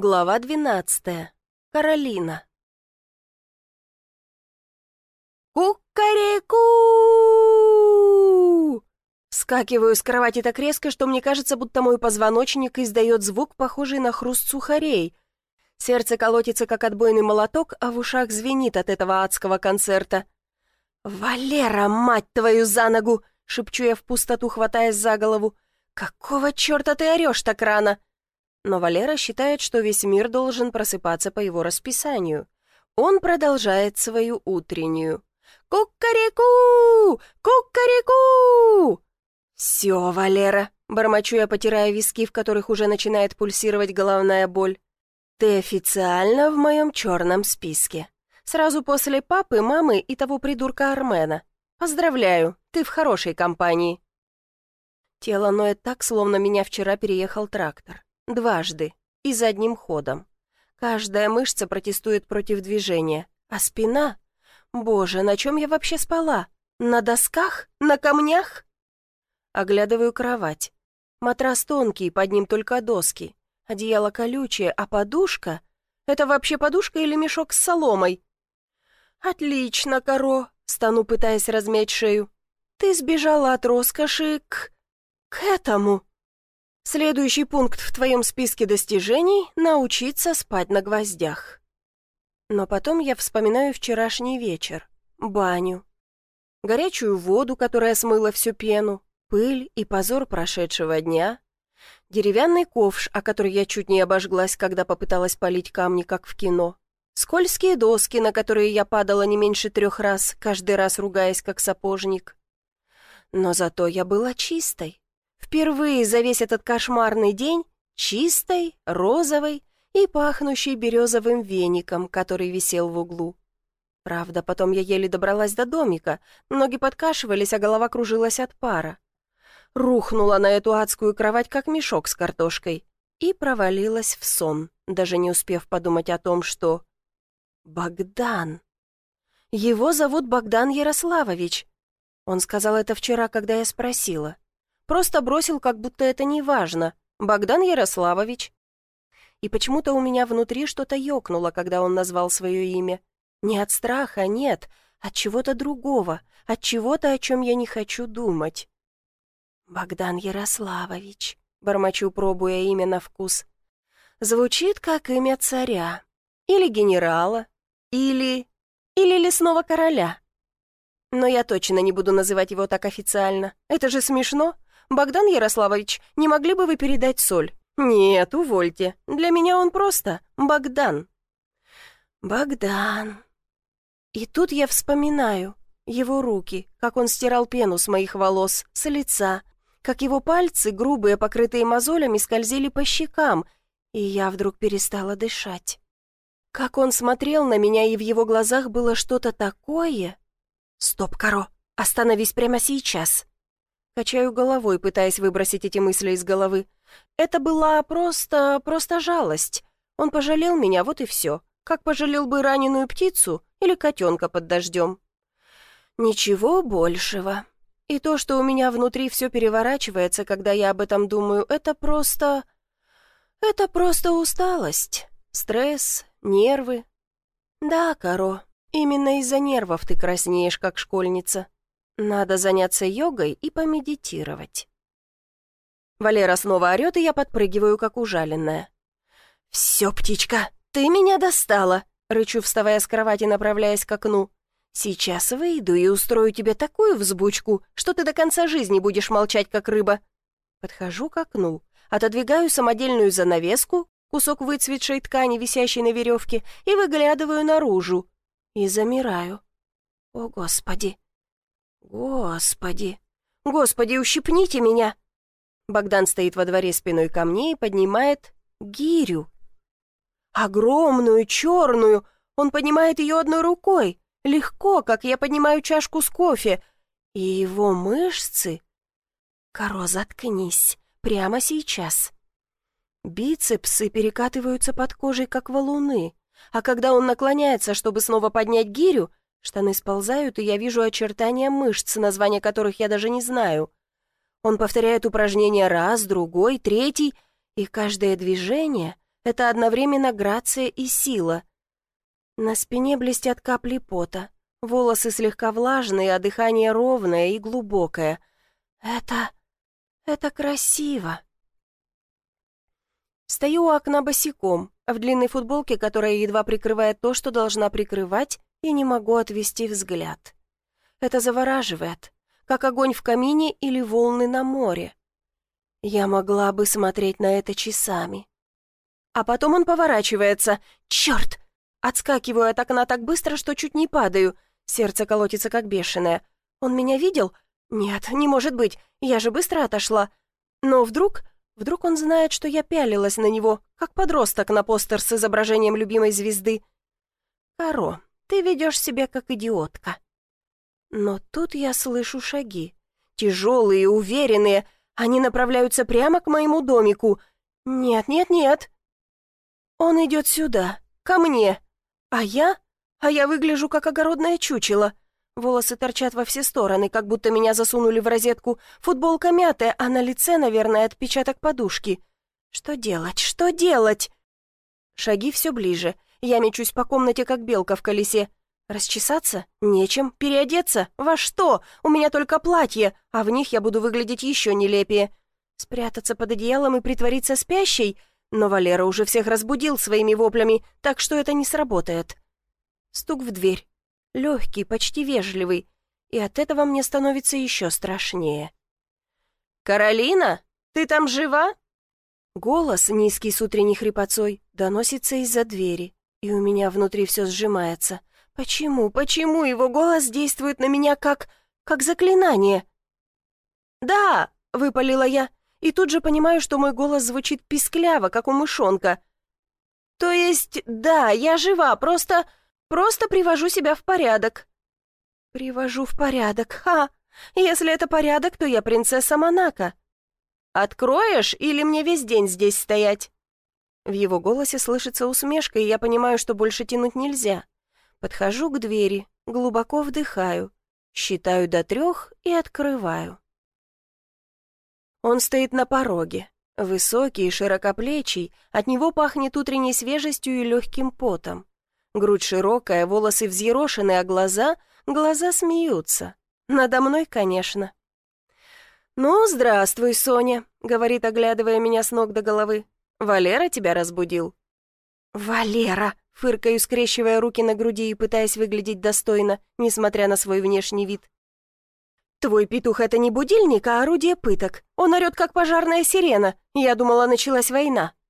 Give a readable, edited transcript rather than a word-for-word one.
Глава 12. Каролина. Кукареку! Скакиваю с кровати так резко, что мне кажется, будто мой позвоночник издает звук, похожий на хруст сухарей. Сердце колотится, как отбойный молоток, а в ушах звенит от этого адского концерта. «Валера, мать твою, за ногу!» — шепчу я в пустоту, хватаясь за голову. «Какого черта ты орешь так рано?» Но Валера считает, что весь мир должен просыпаться по его расписанию. Он продолжает свою утреннюю. «Кукареку! Кукареку!» «Все, Валера», — бормочу я, потирая виски, в которых уже начинает пульсировать головная боль. «Ты официально в моем черном списке. Сразу после папы, мамы и того придурка Армена. Поздравляю, ты в хорошей компании». Тело ноет так, словно меня вчера переехал трактор. Дважды и задним ходом. Каждая мышца протестует против движения. А спина? Боже, на чем я вообще спала? На досках? На камнях? Оглядываю кровать. Матрас тонкий, под ним только доски. Одеяло колючее, а подушка? Это вообще подушка или мешок с соломой? «Отлично, Каро!» — стану, пытаясь размять шею. «Ты сбежала от роскоши к этому!» Следующий пункт в твоем списке достижений — научиться спать на гвоздях. Но потом я вспоминаю вчерашний вечер, баню, горячую воду, которая смыла всю пену, пыль и позор прошедшего дня, деревянный ковш, о который я чуть не обожглась, когда попыталась полить камни, как в кино, скользкие доски, на которые я падала не меньше 3 раз, каждый раз ругаясь, как сапожник. Но зато я была чистой. Впервые за весь этот кошмарный день чистой, розовой и пахнущей березовым веником, который висел в углу. Правда, потом я еле добралась до домика, ноги подкашивались, а голова кружилась от пара. Рухнула на эту адскую кровать, как мешок с картошкой, и провалилась в сон, даже не успев подумать о том, что... Богдан. Его зовут Богдан Ярославович. Он сказал это вчера, когда я спросила. Просто бросил, как будто это не важно. Богдан Ярославович. И почему-то у меня внутри что-то ёкнуло, когда он назвал свое имя. Не от страха, нет, от чего-то другого, от чего-то, о чем я не хочу думать. «Богдан Ярославович», — бормочу, пробуя имя на вкус. Звучит как имя царя. Или генерала. Или лесного короля. Но я точно не буду называть его так официально. Это же смешно. «Богдан Ярославович, не могли бы вы передать соль?» «Нет, увольте. Для меня он просто Богдан». «Богдан». И тут я вспоминаю его руки, как он стирал пену с моих волос, с лица, как его пальцы, грубые, покрытые мозолями, скользили по щекам, и я вдруг перестала дышать. Как он смотрел на меня, и в его глазах было что-то такое... «Стоп, Каро, остановись прямо сейчас». Качаю головой, пытаясь выбросить эти мысли из головы. Это была просто жалость. Он пожалел меня, вот и все. Как пожалел бы раненую птицу или котенка под дождем. Ничего большего. И то, что у меня внутри все переворачивается, когда я об этом думаю, это просто усталость, стресс, нервы. Да, Каро, именно из-за нервов ты краснеешь, как школьница. Надо заняться йогой и помедитировать. Валера снова орет, и я подпрыгиваю, как ужаленная. «Все, птичка, ты меня достала!» — рычу, вставая с кровати, направляясь к окну. «Сейчас выйду и устрою тебе такую взбучку, что ты до конца жизни будешь молчать, как рыба». Подхожу к окну, отодвигаю самодельную занавеску, кусок выцветшей ткани, висящей на веревке, и выглядываю наружу. И замираю. О, Господи! Господи! Господи, ущипните меня! Богдан стоит во дворе спиной ко мне и поднимает гирю. Огромную, черную. Он поднимает ее одной рукой. Легко, как я поднимаю чашку с кофе. И его мышцы... Каро, заткнись. Прямо сейчас. Бицепсы перекатываются под кожей, как валуны. А когда он наклоняется, чтобы снова поднять гирю, штаны сползают, и я вижу очертания мышц, названия которых я даже не знаю. Он повторяет упражнение раз, другой, третий, и каждое движение Это одновременно грация и сила. На спине блестят капли пота, волосы слегка влажные, а дыхание ровное и глубокое. Это красиво. Стою у окна босиком, в длинной футболке, которая едва прикрывает то, что должна прикрывать, и не могу отвести взгляд. Это завораживает, как огонь в камине или волны на море. Я могла бы смотреть на это часами. А потом он поворачивается. Черт! Отскакиваю от окна так быстро, что чуть не падаю. Сердце колотится как бешеное. Он меня видел? Нет, не может быть, я же быстро отошла. Но вдруг он знает, что я пялилась на него, как подросток на постер с изображением любимой звезды. Каро, ты ведешь себя как идиотка. Но тут я слышу шаги. Тяжелые, уверенные. Они направляются прямо к моему домику. Нет, нет, нет. Он идет сюда, ко мне. А я выгляжу как огородное чучело. Волосы торчат во все стороны, как будто меня засунули в розетку. Футболка мятая, а на лице, наверное, отпечаток подушки. Что делать? Что делать? Шаги все ближе. Я мечусь по комнате, как белка в колесе. Расчесаться? Нечем. Переодеться? Во что? У меня только платье, а в них я буду выглядеть еще нелепее. Спрятаться под одеялом и притвориться спящей? Но Валера уже всех разбудил своими воплями, так что это не сработает. Стук в дверь. Легкий, почти вежливый. И от этого мне становится еще страшнее. «Каролина, ты там жива?» Голос, низкий с утренней хрипотцой, доносится из-за двери, и у меня внутри все сжимается. Почему его голос действует на меня как заклинание? «Да!» — выпалила я, и тут же понимаю, что мой голос звучит пискляво, как у мышонка. «То есть, да, я жива, просто привожу себя в порядок». «Привожу в порядок, ха! Если это порядок, то я принцесса Монако. Откроешь или мне весь день здесь стоять?» В его голосе слышится усмешка, и я понимаю, что больше тянуть нельзя. Подхожу к двери, глубоко вдыхаю, считаю до 3 и открываю. Он стоит на пороге, высокий и широкоплечий, от него пахнет утренней свежестью и легким потом. Грудь широкая, волосы взъерошены, а глаза смеются. Надо мной, конечно. «Ну, здравствуй, Соня», — говорит, оглядывая меня с ног до головы. «Валера тебя разбудил?» «Валера!» — фыркаю, скрещивая руки на груди и пытаясь выглядеть достойно, несмотря на свой внешний вид. «Твой петух — это не будильник, а орудие пыток. Он орет, как пожарная сирена. Я думала, началась война».